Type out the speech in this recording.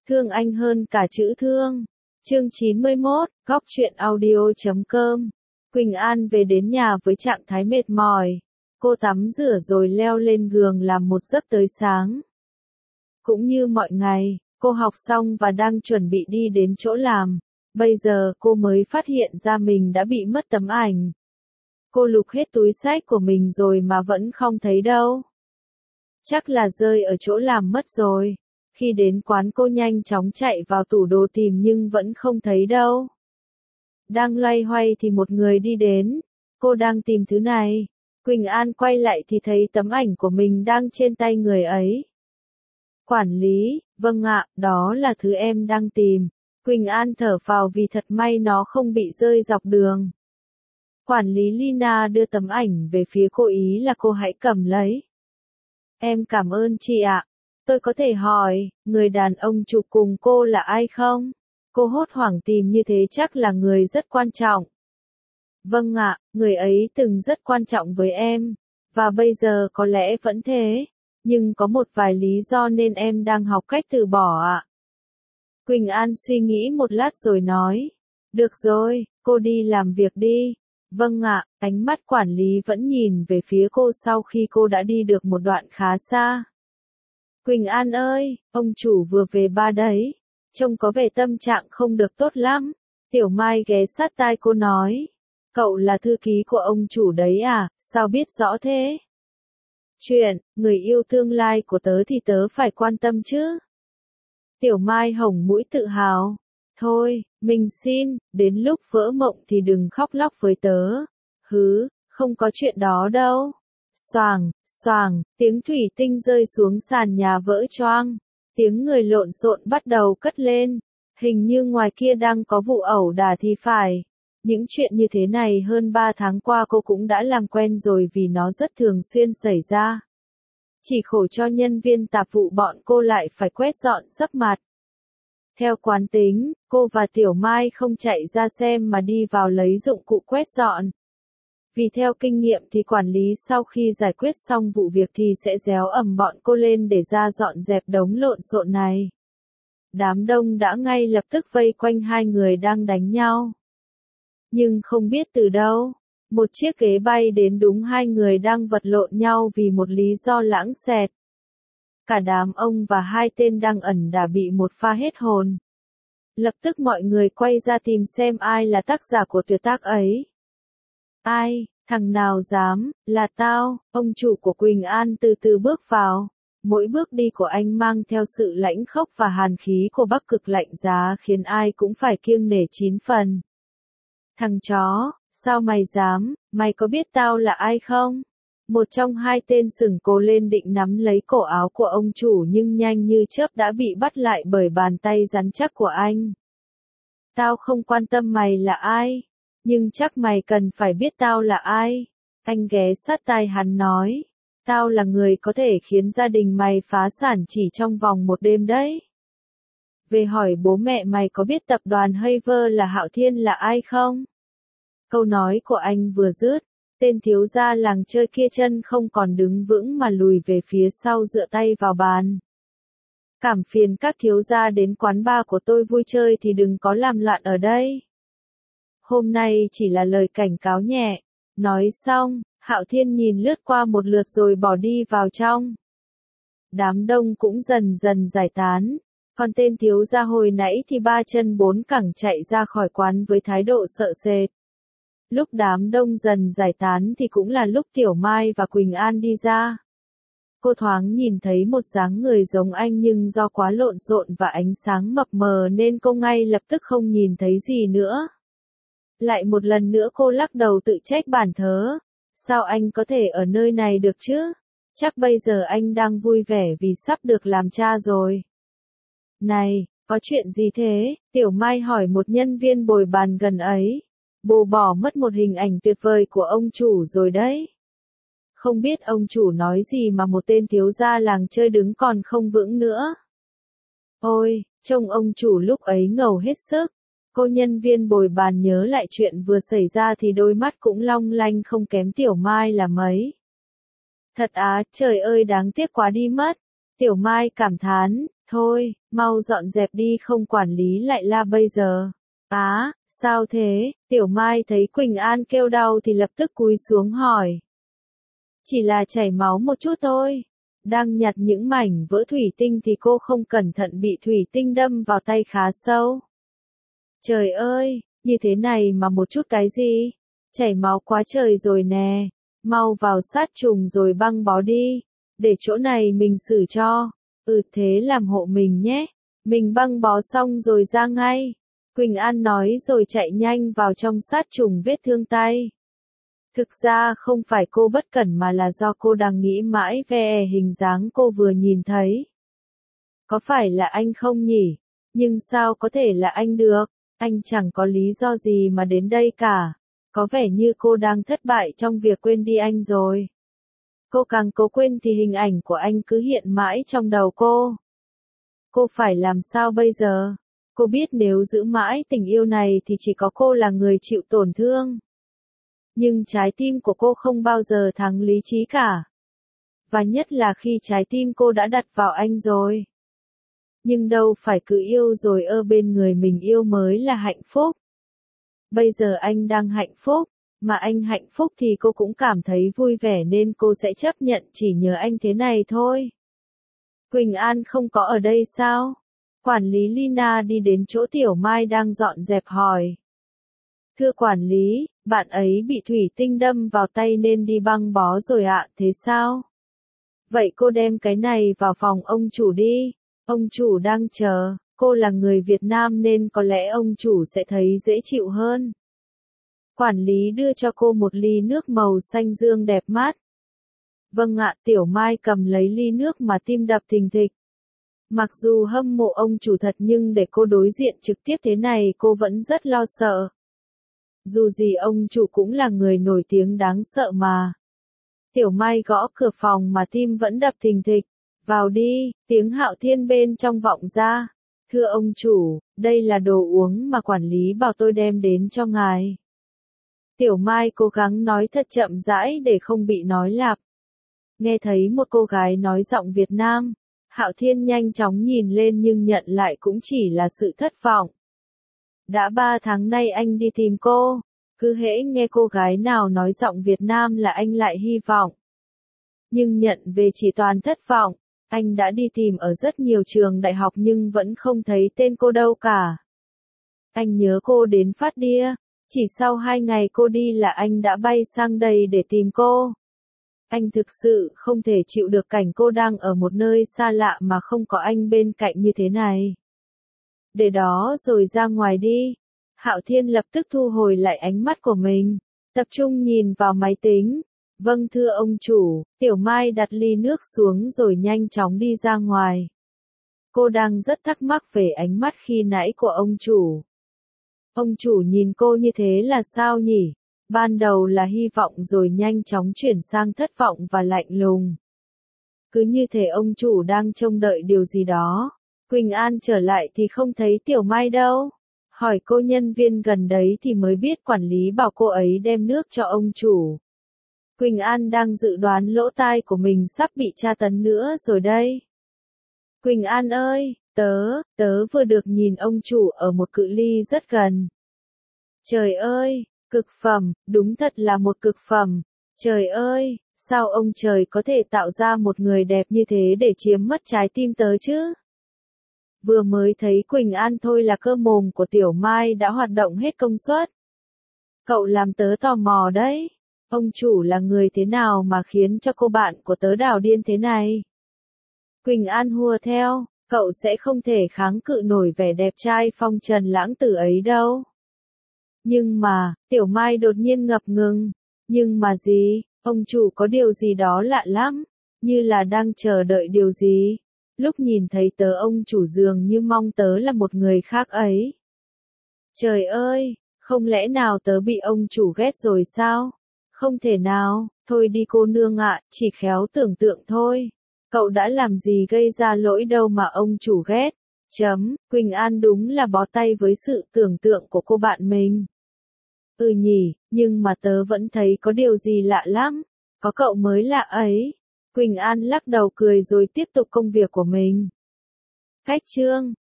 Thương anh hơn cả chữ thương. Chương 91, góc truyện audio.com. Quỳnh An về đến nhà với trạng thái mệt mỏi. Cô tắm rửa rồi leo lên giường làm một giấc tới sáng. Cũng như mọi ngày, cô học xong và đang chuẩn bị đi đến chỗ làm. Bây giờ cô mới phát hiện ra mình đã bị mất tấm ảnh. Cô lục hết túi xách của mình rồi mà vẫn không thấy đâu. Chắc là rơi ở chỗ làm mất rồi. Khi đến quán cô nhanh chóng chạy vào tủ đồ tìm nhưng vẫn không thấy đâu. Đang loay hoay thì một người đi đến. Cô đang tìm thứ này. Quỳnh An quay lại thì thấy tấm ảnh của mình đang trên tay người ấy. Quản lý, vâng ạ, đó là thứ em đang tìm. Quỳnh An thở phào vì thật may nó không bị rơi dọc đường. Quản lý Lina đưa tấm ảnh về phía cô ý là cô hãy cầm lấy. Em cảm ơn chị ạ. Tôi có thể hỏi, người đàn ông chụp cùng cô là ai không? Cô hốt hoảng tìm như thế chắc là người rất quan trọng. Vâng ạ, người ấy từng rất quan trọng với em. Và bây giờ có lẽ vẫn thế. Nhưng có một vài lý do nên em đang học cách từ bỏ ạ. Quỳnh An suy nghĩ một lát rồi nói. Được rồi, cô đi làm việc đi. Vâng ạ, ánh mắt quản lý vẫn nhìn về phía cô sau khi cô đã đi được một đoạn khá xa. Quỳnh An ơi, ông chủ vừa về ba đấy. Trông có vẻ tâm trạng không được tốt lắm. Tiểu Mai ghé sát tai cô nói. Cậu là thư ký của ông chủ đấy à, sao biết rõ thế? Chuyện, người yêu tương lai của tớ thì tớ phải quan tâm chứ. Tiểu Mai hồng mũi tự hào. Thôi, mình xin, đến lúc vỡ mộng thì đừng khóc lóc với tớ. Hứ, không có chuyện đó đâu. Xoàng, xoàng, tiếng thủy tinh rơi xuống sàn nhà vỡ choang. Tiếng người lộn xộn bắt đầu cất lên. Hình như ngoài kia đang có vụ ẩu đả thì phải. Những chuyện như thế này hơn 3 tháng qua cô cũng đã làm quen rồi vì nó rất thường xuyên xảy ra. Chỉ khổ cho nhân viên tạp vụ bọn cô lại phải quét dọn sấp mặt. Theo quán tính, cô và Tiểu Mai không chạy ra xem mà đi vào lấy dụng cụ quét dọn. Vì theo kinh nghiệm thì quản lý sau khi giải quyết xong vụ việc thì sẽ réo ầm bọn cô lên để ra dọn dẹp đống lộn xộn này. Đám đông đã ngay lập tức vây quanh hai người đang đánh nhau. Nhưng không biết từ đâu, một chiếc ghế bay đến đúng hai người đang vật lộn nhau vì một lý do lãng xẹt. Cả đám ông và hai tên đang ẩn đã bị một pha hết hồn. Lập tức mọi người quay ra tìm xem ai là tác giả của tuyệt tác ấy. Ai, thằng nào dám, là tao, ông chủ của Quỳnh An từ từ bước vào. Mỗi bước đi của anh mang theo sự lãnh khốc và hàn khí của Bắc Cực lạnh giá khiến ai cũng phải kiêng nể 9 phần. Thằng chó, sao mày dám, mày có biết tao là ai không? Một trong hai tên sừng cố lên định nắm lấy cổ áo của ông chủ nhưng nhanh như chớp đã bị bắt lại bởi bàn tay rắn chắc của anh. Tao không quan tâm mày là ai, nhưng chắc mày cần phải biết tao là ai. Anh ghé sát tai hắn nói. Tao là người có thể khiến gia đình mày phá sản chỉ trong vòng một đêm đấy. Về hỏi bố mẹ mày có biết tập đoàn Haver là Hạo Thiên là ai không? Câu nói của anh vừa dứt, tên thiếu gia làng chơi kia chân không còn đứng vững mà lùi về phía sau dựa tay vào bàn. Cảm phiền các thiếu gia đến quán bar của tôi vui chơi thì đừng có làm loạn ở đây. Hôm nay chỉ là lời cảnh cáo nhẹ. Nói xong, Hạo Thiên nhìn lướt qua một lượt rồi bỏ đi vào trong. Đám đông cũng dần dần giải tán. Còn tên thiếu gia hồi nãy thì ba chân bốn cẳng chạy ra khỏi quán với thái độ sợ sệt. Lúc đám đông dần giải tán thì cũng là lúc Tiểu Mai và Quỳnh An đi ra. Cô thoáng nhìn thấy một dáng người giống anh nhưng do quá lộn xộn và ánh sáng mập mờ nên cô ngay lập tức không nhìn thấy gì nữa. Lại một lần nữa cô lắc đầu tự trách bản thớ. Sao anh có thể ở nơi này được chứ? Chắc bây giờ anh đang vui vẻ vì sắp được làm cha rồi. Này, có chuyện gì thế? Tiểu Mai hỏi một nhân viên bồi bàn gần ấy. Bồ bỏ mất một hình ảnh tuyệt vời của ông chủ rồi đấy. Không biết ông chủ nói gì mà một tên thiếu gia làng chơi đứng còn không vững nữa. Ôi, trông ông chủ lúc ấy ngầu hết sức. Cô nhân viên bồi bàn nhớ lại chuyện vừa xảy ra thì đôi mắt cũng long lanh không kém Tiểu Mai là mấy. Thật á, trời ơi đáng tiếc quá đi mất. Tiểu Mai cảm thán, Thôi, mau dọn dẹp đi không quản lý lại la bây giờ. Á, sao thế? Tiểu Mai thấy Quỳnh An kêu đau thì lập tức cúi xuống hỏi. Chỉ là chảy máu một chút thôi. Đang nhặt những mảnh vỡ thủy tinh thì cô không cẩn thận bị thủy tinh đâm vào tay khá sâu. Trời ơi, như thế này mà một chút cái gì? Chảy máu quá trời rồi nè. Mau vào sát trùng rồi băng bó đi. Để chỗ này mình xử cho. Thế làm hộ mình nhé. Mình băng bó xong rồi ra ngay. Quỳnh An nói rồi chạy nhanh vào trong sát trùng vết thương tay. Thực ra không phải cô bất cẩn mà là do cô đang nghĩ mãi về hình dáng cô vừa nhìn thấy. Có phải là anh không nhỉ? Nhưng sao có thể là anh được? Anh chẳng có lý do gì mà đến đây cả. Có vẻ như cô đang thất bại trong việc quên đi anh rồi. Cô càng cố quên thì hình ảnh của anh cứ hiện mãi trong đầu cô. Cô phải làm sao bây giờ? Cô biết nếu giữ mãi tình yêu này thì chỉ có cô là người chịu tổn thương. Nhưng trái tim của cô không bao giờ thắng lý trí cả. Và nhất là khi trái tim cô đã đặt vào anh rồi. Nhưng đâu phải cứ yêu rồi ở bên người mình yêu mới là hạnh phúc. Bây giờ anh đang hạnh phúc, mà anh hạnh phúc thì cô cũng cảm thấy vui vẻ nên cô sẽ chấp nhận chỉ nhờ anh thế này thôi. Quỳnh An không có ở đây sao? Quản lý Lina đi đến chỗ Tiểu Mai đang dọn dẹp hỏi. Thưa quản lý, bạn ấy bị thủy tinh đâm vào tay nên đi băng bó rồi ạ, thế sao? Vậy cô đem cái này vào phòng ông chủ đi, ông chủ đang chờ, cô là người Việt Nam nên có lẽ ông chủ sẽ thấy dễ chịu hơn. Quản lý đưa cho cô một ly nước màu xanh dương đẹp mắt. Vâng ạ, Tiểu Mai cầm lấy ly nước mà tim đập thình thịch. Mặc dù hâm mộ ông chủ thật nhưng để cô đối diện trực tiếp thế này cô vẫn rất lo sợ. Dù gì ông chủ cũng là người nổi tiếng đáng sợ mà. Tiểu Mai gõ cửa phòng mà tim vẫn đập thình thịch. Vào đi, tiếng Hạo Thiên bên trong vọng ra. Thưa ông chủ, đây là đồ uống mà quản lý bảo tôi đem đến cho ngài. Tiểu Mai cố gắng nói thật chậm rãi để không bị nói lặp. Nghe thấy một cô gái nói giọng Việt Nam, Hạo Thiên nhanh chóng nhìn lên nhưng nhận lại cũng chỉ là sự thất vọng. Đã 3 tháng nay anh đi tìm cô, cứ hễ nghe cô gái nào nói giọng Việt Nam là anh lại hy vọng. Nhưng nhận về chỉ toàn thất vọng, anh đã đi tìm ở rất nhiều trường đại học nhưng vẫn không thấy tên cô đâu cả. Anh nhớ cô đến phát điên, chỉ sau 2 ngày cô đi là anh đã bay sang đây để tìm cô. Anh thực sự không thể chịu được cảnh cô đang ở một nơi xa lạ mà không có anh bên cạnh như thế này. Để đó rồi ra ngoài đi. Hạo Thiên lập tức thu hồi lại ánh mắt của mình, tập trung nhìn vào máy tính. Vâng thưa ông chủ, Tiểu Mai đặt ly nước xuống rồi nhanh chóng đi ra ngoài. Cô đang rất thắc mắc về ánh mắt khi nãy của ông chủ. Ông chủ nhìn cô như thế là sao nhỉ? Ban đầu là hy vọng rồi nhanh chóng chuyển sang thất vọng và lạnh lùng. Cứ như thể ông chủ đang trông đợi điều gì đó. Quỳnh An trở lại thì không thấy Tiểu Mai đâu. Hỏi cô nhân viên gần đấy thì mới biết quản lý bảo cô ấy đem nước cho ông chủ. Quỳnh An đang dự đoán lỗ tai của mình sắp bị tra tấn nữa rồi đây. Quỳnh An ơi, tớ vừa được nhìn ông chủ ở một cự ly rất gần. Trời ơi, cực phẩm, đúng thật là một cực phẩm. Trời ơi, sao ông trời có thể tạo ra một người đẹp như thế để chiếm mất trái tim tớ chứ? Vừa mới thấy Quỳnh An thôi là cơ mồm của Tiểu Mai đã hoạt động hết công suất. Cậu làm tớ tò mò đấy. Ông chủ là người thế nào mà khiến cho cô bạn của tớ đảo điên thế này? Quỳnh An hùa theo, cậu sẽ không thể kháng cự nổi vẻ đẹp trai phong trần lãng tử ấy đâu. Nhưng mà, Tiểu Mai đột nhiên ngập ngừng. Nhưng mà gì, ông chủ có điều gì đó lạ lắm, như là đang chờ đợi điều gì. Lúc nhìn thấy tớ ông chủ dường như mong tớ là một người khác ấy. Trời ơi, không lẽ nào tớ bị ông chủ ghét rồi sao? Không thể nào, thôi đi cô nương ạ, chỉ khéo tưởng tượng thôi. Cậu đã làm gì gây ra lỗi đâu mà ông chủ ghét. Quỳnh An đúng là bó tay với sự tưởng tượng của cô bạn mình. Nhỉ, nhưng mà tớ vẫn thấy có điều gì lạ lắm. Có cậu mới lạ ấy. Quỳnh An lắc đầu cười rồi tiếp tục công việc của mình. Khách trương.